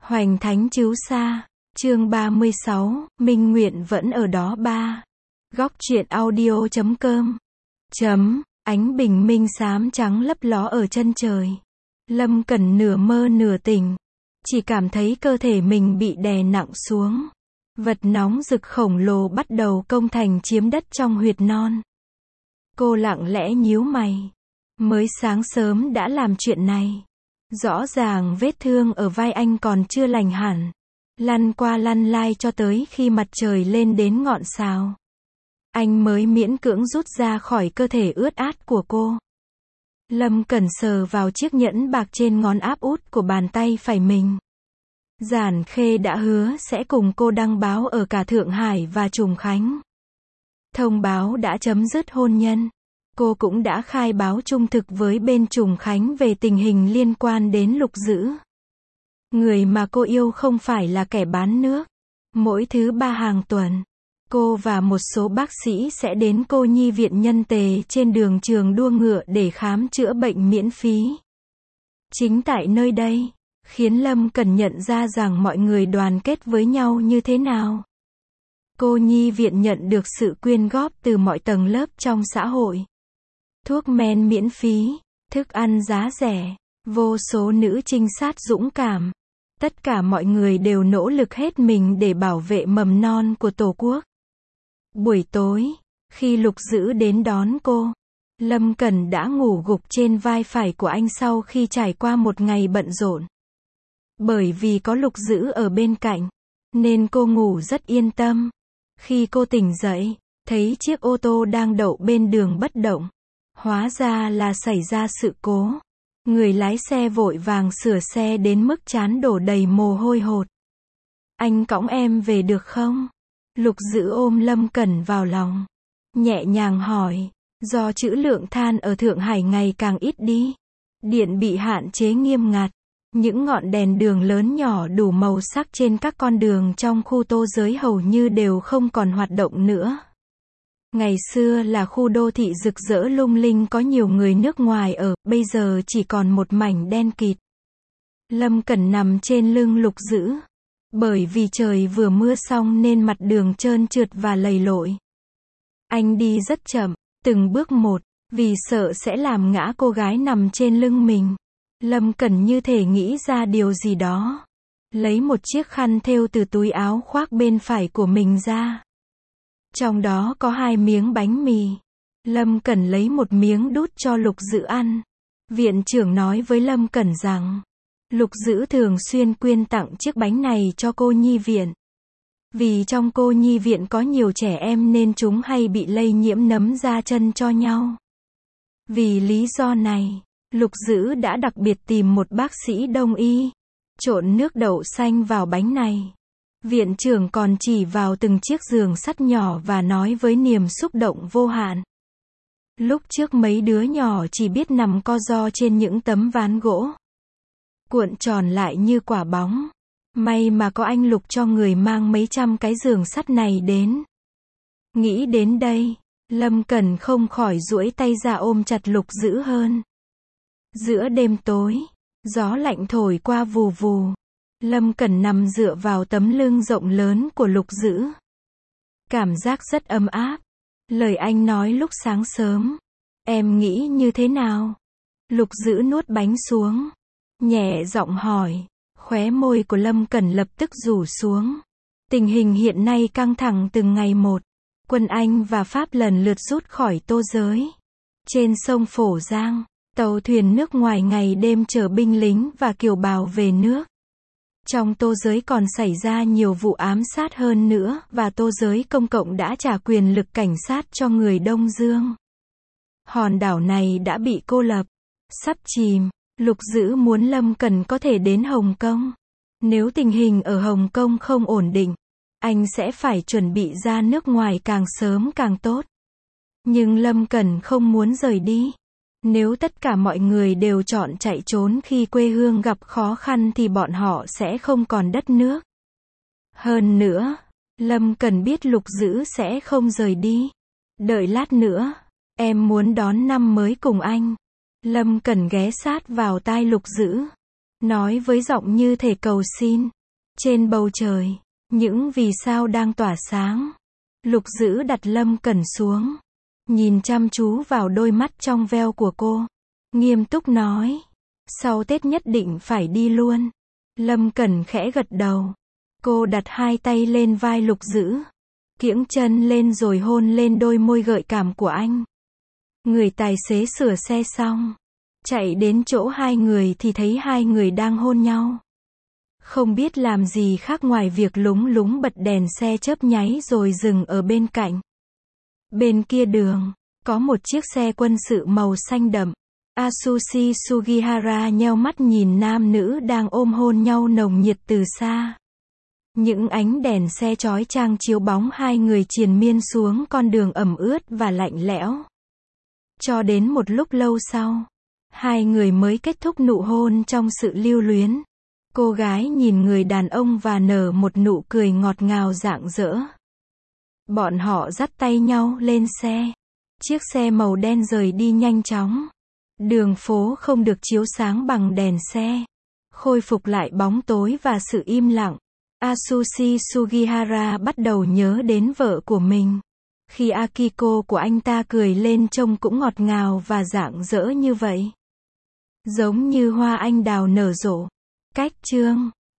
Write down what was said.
Hoành Thánh Chiếu Sa, chương 36, Minh Nguyện vẫn ở đó ba. Góc truyện audio.com. Ánh bình minh xám trắng lấp ló ở chân trời. Lâm Cẩn nửa mơ nửa tỉnh. Chỉ cảm thấy cơ thể mình bị đè nặng xuống. Vật nóng rực khổng lồ bắt đầu công thành chiếm đất trong huyệt non. Cô lặng lẽ nhíu mày. Mới sáng sớm đã làm chuyện này. Rõ ràng vết thương ở vai anh còn chưa lành hẳn. Lăn qua lăn lai cho tới khi mặt trời lên đến ngọn sào. Anh mới miễn cưỡng rút ra khỏi cơ thể ướt át của cô. Lâm Cẩn sờ vào chiếc nhẫn bạc trên ngón áp út của bàn tay phải mình. Giản Khê đã hứa sẽ cùng cô đăng báo ở cả Thượng Hải và Trùng Khánh. Thông báo đã chấm dứt hôn nhân. Cô cũng đã khai báo trung thực với bên Trùng Khánh về tình hình liên quan đến Lục Dữ. Người mà cô yêu không phải là kẻ bán nước. Mỗi thứ 3 hàng tuần, cô và một số bác sĩ sẽ đến cô nhi viện Nhân Tề trên đường trường đua ngựa để khám chữa bệnh miễn phí. Chính tại nơi đây, khiến Lâm Cẩn nhận ra rằng mọi người đoàn kết với nhau như thế nào. Cô nhi viện nhận được sự quyên góp từ mọi tầng lớp trong xã hội. Thuốc men miễn phí, thức ăn giá rẻ, vô số nữ trinh sát dũng cảm. Tất cả mọi người đều nỗ lực hết mình để bảo vệ mầm non của Tổ quốc. Buổi tối, khi Lục Dữ đến đón cô, Lâm Cẩn đã ngủ gục trên vai phải của anh sau khi trải qua một ngày bận rộn. Bởi vì có Lục Dữ ở bên cạnh, nên cô ngủ rất yên tâm. Khi cô tỉnh dậy, thấy chiếc ô tô đang đậu bên đường bất động. Hóa ra là xảy ra sự cố. Người lái xe vội vàng sửa xe đến mức trán đổ đầy mồ hôi hột. Anh cõng em về được không? Lục Dữ ôm Lâm Cẩn vào lòng. Nhẹ nhàng hỏi. Do trữ lượng than ở Thượng Hải ngày càng ít đi. Điện bị hạn chế nghiêm ngặt. Những ngọn đèn đường lớn nhỏ đủ màu sắc trên các con đường trong khu Tô Giới hầu như đều không còn hoạt động nữa. Ngày xưa là khu đô thị rực rỡ lung linh có nhiều người nước ngoài ở, bây giờ chỉ còn một mảnh đen kịt. Lâm Cẩn nằm trên lưng Lục Dữ. Bởi vì trời vừa mưa xong nên mặt đường trơn trượt và lầy lội. Anh đi rất chậm, từng bước một, vì sợ sẽ làm ngã cô gái nằm trên lưng mình. Lâm Cẩn như thể nghĩ ra điều gì đó. Lấy một chiếc khăn thêu từ túi áo khoác bên phải của mình ra. Trong đó có 2 miếng bánh mì. Lâm Cẩn lấy một miếng đút cho Lục Dữ ăn. Viện trưởng nói với Lâm Cẩn rằng, Lục Dữ thường xuyên quyên tặng chiếc bánh này cho cô nhi viện. Vì trong cô nhi viện có nhiều trẻ em nên chúng hay bị lây nhiễm nấm da chân cho nhau. Vì lý do này, Lục Dữ đã đặc biệt tìm một bác sĩ đông y, trộn nước đậu xanh vào bánh này. Viện trưởng còn chỉ vào từng chiếc giường sắt nhỏ và nói với niềm xúc động vô hạn. Lúc trước mấy đứa nhỏ chỉ biết nằm co ro trên những tấm ván gỗ. Cuộn tròn lại như quả bóng. May mà có anh Lục cho người mang mấy trăm cái giường sắt này đến. Nghĩ đến đây, Lâm Cẩn không khỏi duỗi tay ra ôm chặt Lục Dữ hơn. Giữa đêm tối, gió lạnh thổi qua vù vù. Lâm Cẩn nằm dựa vào tấm lưng rộng lớn của Lục Dữ. Cảm giác rất ấm áp. Lời anh nói lúc sáng sớm. Em nghĩ như thế nào? Lục Dữ nuốt bánh xuống. Nhẹ giọng hỏi. Khóe môi của Lâm Cẩn lập tức rủ xuống. Tình hình hiện nay căng thẳng từng ngày một. Quân Anh và Pháp lần lượt rút khỏi Tô Giới. Trên sông Phổ Giang, tàu thuyền nước ngoài ngày đêm chở binh lính và kiều bào về nước. Trong Tô Giới còn xảy ra nhiều vụ ám sát hơn nữa và Tô Giới công cộng đã trả quyền lực cảnh sát cho người Đông Dương. Hòn đảo này đã bị cô lập, sắp chìm. Lục Dữ muốn Lâm Cẩn có thể đến Hồng Kông. Nếu tình hình ở Hồng Kông không ổn định, anh sẽ phải chuẩn bị ra nước ngoài càng sớm càng tốt. Nhưng Lâm Cẩn không muốn rời đi. Nếu tất cả mọi người đều chọn chạy trốn khi quê hương gặp khó khăn thì bọn họ sẽ không còn đất nước. Hơn nữa, Lâm Cẩn biết Lục Dữ sẽ không rời đi. Đợi lát nữa, em muốn đón năm mới cùng anh. Lâm Cẩn ghé sát vào tai Lục Dữ. nói với giọng như thể cầu xin. Trên bầu trời, những vì sao đang tỏa sáng. Lục Dữ đặt Lâm Cẩn xuống, nhìn chăm chú vào đôi mắt trong veo của cô, nghiêm túc nói, sau Tết nhất định phải đi luôn. Lâm Cẩn khẽ gật đầu. Cô đặt hai tay lên vai Lục Dữ, kiễng chân lên rồi hôn lên đôi môi gợi cảm của anh. Người tài xế sửa xe xong, chạy đến chỗ hai người thì thấy hai người đang hôn nhau. Không biết làm gì khác ngoài việc lúng lúng bật đèn xe chớp nháy rồi dừng ở bên cạnh. Bên kia đường, có một chiếc xe quân sự màu xanh đậm. Atsushi Sugihara nheo mắt nhìn nam nữ đang ôm hôn nhau nồng nhiệt từ xa. Những ánh đèn xe chói chang chiếu bóng hai người triền miên xuống con đường ẩm ướt và lạnh lẽo. Cho đến một lúc lâu sau, hai người mới kết thúc nụ hôn trong sự lưu luyến. Cô gái nhìn người đàn ông và nở một nụ cười ngọt ngào rạng rỡ. Bọn họ dắt tay nhau lên xe. Chiếc xe màu đen rời đi nhanh chóng. Đường phố không được chiếu sáng bằng đèn xe. Khôi phục lại bóng tối và sự im lặng. Atsushi Sugihara bắt đầu nhớ đến vợ của mình. Khi Akiko của anh ta cười lên trông cũng ngọt ngào và rạng rỡ như vậy. Giống như hoa anh đào nở rộ. Cách chương